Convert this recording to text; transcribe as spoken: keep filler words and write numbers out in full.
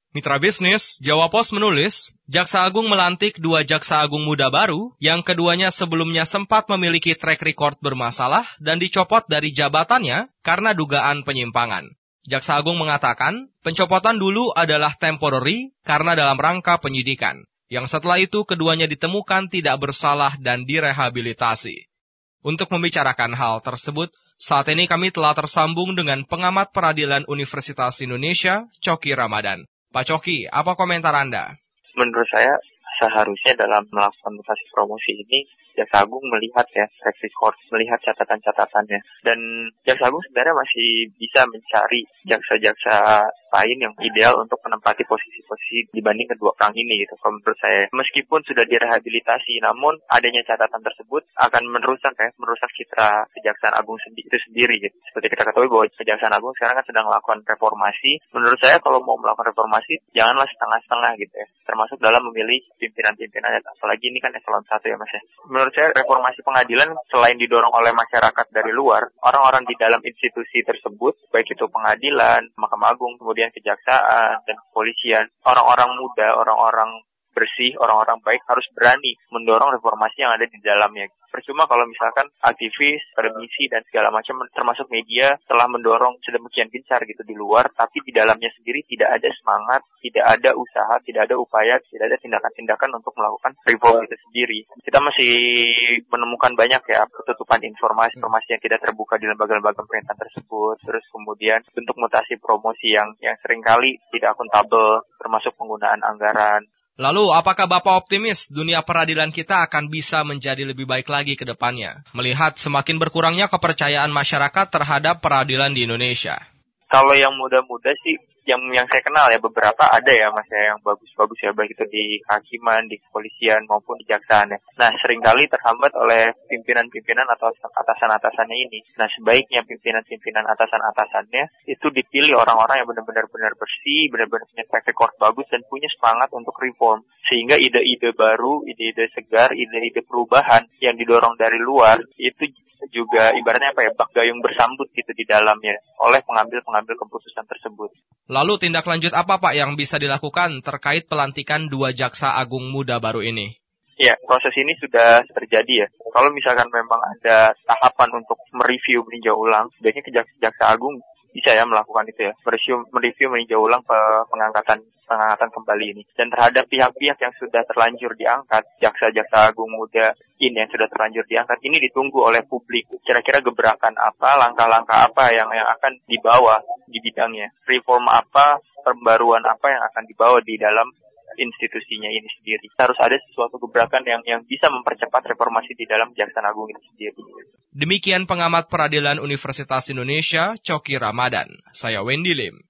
Mitra bisnis, Jawa Pos menulis, Jaksa Agung melantik dua Jaksa Agung muda baru yang keduanya sebelumnya sempat memiliki track record bermasalah dan dicopot dari jabatannya karena dugaan penyimpangan. Jaksa Agung mengatakan, pencopotan dulu adalah temporary karena dalam rangka penyidikan, yang setelah itu keduanya ditemukan tidak bersalah dan direhabilitasi. Untuk membicarakan hal tersebut, saat ini kami telah tersambung dengan pengamat peradilan Universitas Indonesia, Coki Ramadan. Pak Coki, apa komentar Anda? Menurut saya, seharusnya dalam melakukan mutasi promosi ini, Jaksa Agung melihat ya track record, melihat catatan-catatannya. Dan Jaksa Agung sebenarnya masih bisa mencari jaksa-jaksa lain yang ideal untuk menempati posisi-posisi dibanding kedua orang ini gitu. Kalau menurut saya, meskipun sudah direhabilitasi, namun adanya catatan tersebut akan merusak ya, merusak citra Kejaksaan Agung sendi- itu sendiri gitu. Seperti kita ketahui bahwa Kejaksaan Agung sekarang kan sedang melakukan reformasi. Menurut saya kalau mau melakukan reformasi, janganlah setengah-setengah gitu ya. Termasuk dalam memilih pimpinan-pimpinannya. Apalagi ini kan eselon satu ya Mas ya. Menurut saya reformasi pengadilan selain didorong oleh masyarakat dari luar, orang-orang di dalam institusi tersebut, baik itu pengadilan, Mahkamah Agung, kemudian kejaksaan dan kepolisian, orang-orang muda, orang-orang bersih, orang-orang baik harus berani mendorong reformasi yang ada di dalamnya. Percuma kalau misalkan aktivis, akademisi dan segala macam termasuk media telah mendorong sedemikian gencar gitu di luar, tapi di dalamnya sendiri tidak ada semangat, tidak ada usaha, tidak ada upaya, tidak ada tindakan-tindakan untuk melakukan reform itu sendiri. Kita masih menemukan banyak ya ketutupan informasi-informasi yang tidak terbuka di lembaga-lembaga pemerintahan tersebut. Terus kemudian bentuk mutasi promosi yang yang seringkali tidak akuntabel, termasuk penggunaan anggaran. Lalu, apakah Bapak optimis dunia peradilan kita akan bisa menjadi lebih baik lagi ke depannya, melihat semakin berkurangnya kepercayaan masyarakat terhadap peradilan di Indonesia? Kalau yang muda-muda sih, yang yang saya kenal ya beberapa ada ya Mas ya, yang bagus-bagus ya, baik itu di kehakiman, di kepolisian maupun di kejaksaan ya. Nah, seringkali terhambat oleh pimpinan-pimpinan atau atasan-atasannya ini. Nah, sebaiknya pimpinan-pimpinan atasan-atasannya itu dipilih orang-orang yang benar-benar benar bersih, benar-benar punya track record bagus dan punya semangat untuk reform. Sehingga ide-ide baru, ide-ide segar, ide-ide perubahan yang didorong dari luar itu juga ibaratnya apa ya, bak gayung bersambut gitu di dalamnya oleh pengambil-pengambil keputusan tersebut. Lalu tindak lanjut apa Pak yang bisa dilakukan terkait pelantikan dua Jaksa Agung muda baru ini? Ya, proses ini sudah terjadi ya. Kalau misalkan memang ada tahapan untuk mereview meninjau ulang, sebaiknya Jaksa Agung bisa ya melakukan itu ya, mereview, mereview meninjau ulang pengangkatan pengangkatan kembali ini. Dan terhadap pihak-pihak yang sudah terlanjur diangkat, jaksa-jaksa agung muda ini yang sudah terlanjur diangkat, ini ditunggu oleh publik. Kira-kira gebrakan apa, langkah-langkah apa yang yang akan dibawa di bidangnya, reform apa, pembaruan apa yang akan dibawa di dalam institusinya ini sendiri. Harus ada sesuatu gebrakan yang yang bisa mempercepat reformasi di dalam Kejaksaan Agung ini sendiri. Demikian pengamat peradilan Universitas Indonesia, Coki Ramadan. Saya Wendy Lim.